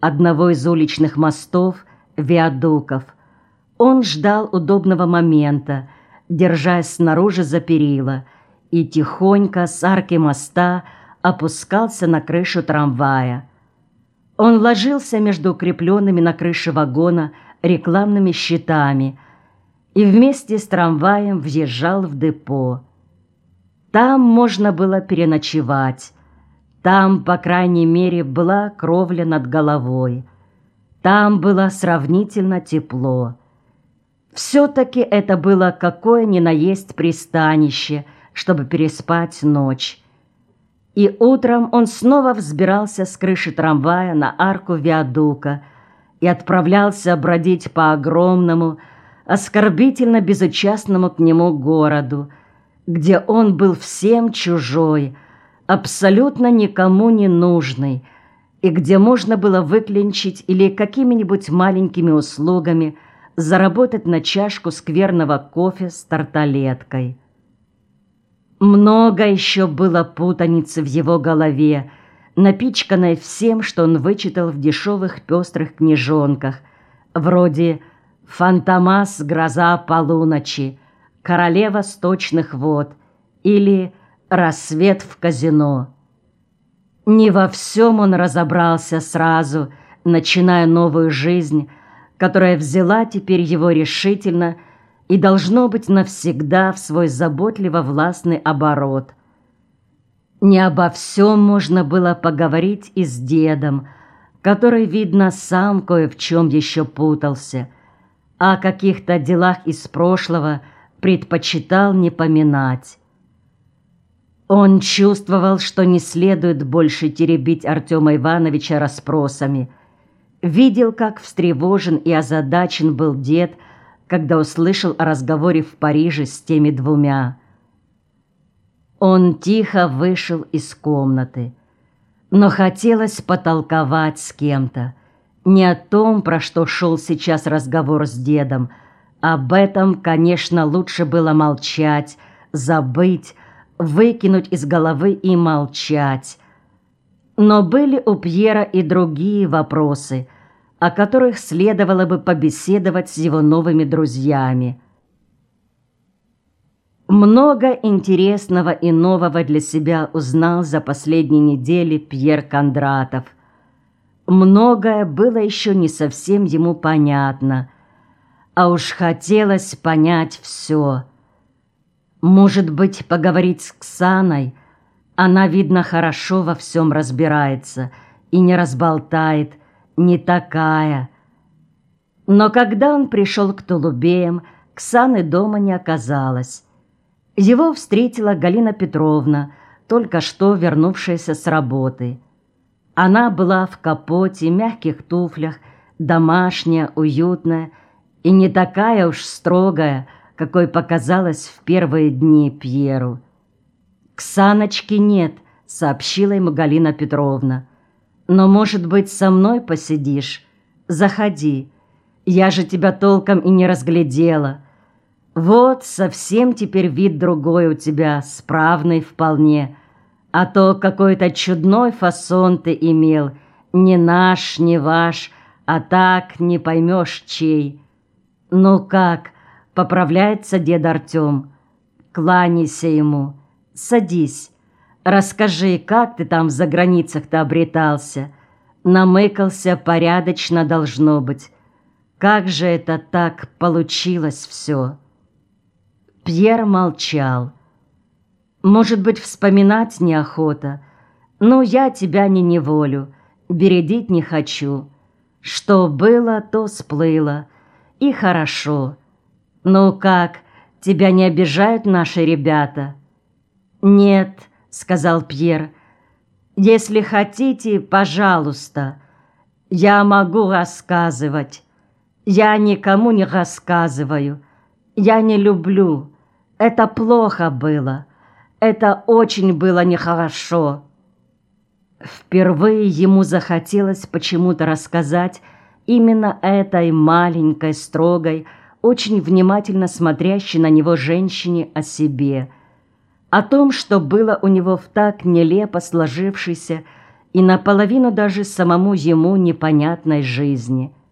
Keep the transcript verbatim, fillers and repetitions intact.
одного из уличных мостов, виадуков. Он ждал удобного момента, держась снаружи за перила, и тихонько с арки моста опускался на крышу трамвая. Он ложился между укрепленными на крыше вагона рекламными щитами и вместе с трамваем въезжал в депо. Там можно было переночевать, там, по крайней мере, была кровля над головой, там было сравнительно тепло. Все-таки это было какое ни на есть пристанище, чтобы переспать ночь. И утром он снова взбирался с крыши трамвая на арку виадука и отправлялся бродить по огромному, оскорбительно безучастному к нему городу, где он был всем чужой, абсолютно никому не нужный, и где можно было выклинчить или какими-нибудь маленькими услугами заработать на чашку скверного кофе с тарталеткой. Много еще было путаницы в его голове, напичканной всем, что он вычитал в дешевых пестрых книжонках, вроде «Фантомас. Гроза полуночи», «Королева сточных вод» или «Рассвет в казино». Не во всем он разобрался сразу, начиная новую жизнь, которая взяла теперь его решительно и должно быть навсегда в свой заботливо-властный оборот. Не обо всем можно было поговорить и с дедом, который, видно, сам кое в чем еще путался, а о каких-то делах из прошлого предпочитал не поминать. Он чувствовал, что не следует больше теребить Артема Ивановича расспросами, видел, как встревожен и озадачен был дед, когда услышал о разговоре в Париже с теми двумя. Он тихо вышел из комнаты, но хотелось потолковать с кем-то, не о том, про что шел сейчас разговор с дедом. Об этом, конечно, лучше было молчать, забыть, выкинуть из головы и молчать. Но были у Пьера и другие вопросы, о которых следовало бы побеседовать с его новыми друзьями. Много интересного и нового для себя узнал за последние недели Пьер Кондратов. Многое было еще не совсем ему понятно, а уж хотелось понять все. Может быть, поговорить с Ксаной? Она, видно, хорошо во всем разбирается и не разболтает, не такая. Но когда он пришел к Тулубеям, Ксаны дома не оказалось. Его встретила Галина Петровна, только что вернувшаяся с работы. Она была в капоте, мягких туфлях, домашняя, уютная и не такая уж строгая, какой показалась в первые дни Пьеру. «Ксаночки нет», — сообщила ему Галина Петровна. «Но, может быть, со мной посидишь? Заходи. Я же тебя толком и не разглядела. Вот совсем теперь вид другой у тебя, справный вполне. А то какой-то чудной фасон ты имел, не наш, не ваш, а так не поймешь чей. Ну как, поправляется дед Артем? Кланяйся ему, садись». Расскажи, как ты там в заграницах-то обретался? Намыкался порядочно, должно быть. Как же это так получилось все?» Пьер молчал. «Может быть, вспоминать неохота? Ну, я тебя не неволю, бередить не хочу. Что было, то сплыло. И хорошо. Ну как, тебя не обижают наши ребята?» «Нет», — сказал Пьер, — «если хотите, пожалуйста, я могу рассказывать. Я никому не рассказываю. Я не люблю. Это плохо было. Это очень было нехорошо». Впервые ему захотелось почему-то рассказать именно этой маленькой, строгой, очень внимательно смотрящей на него женщине о себе, о том, что было у него в так нелепо сложившейся и наполовину даже самому ему непонятной жизни –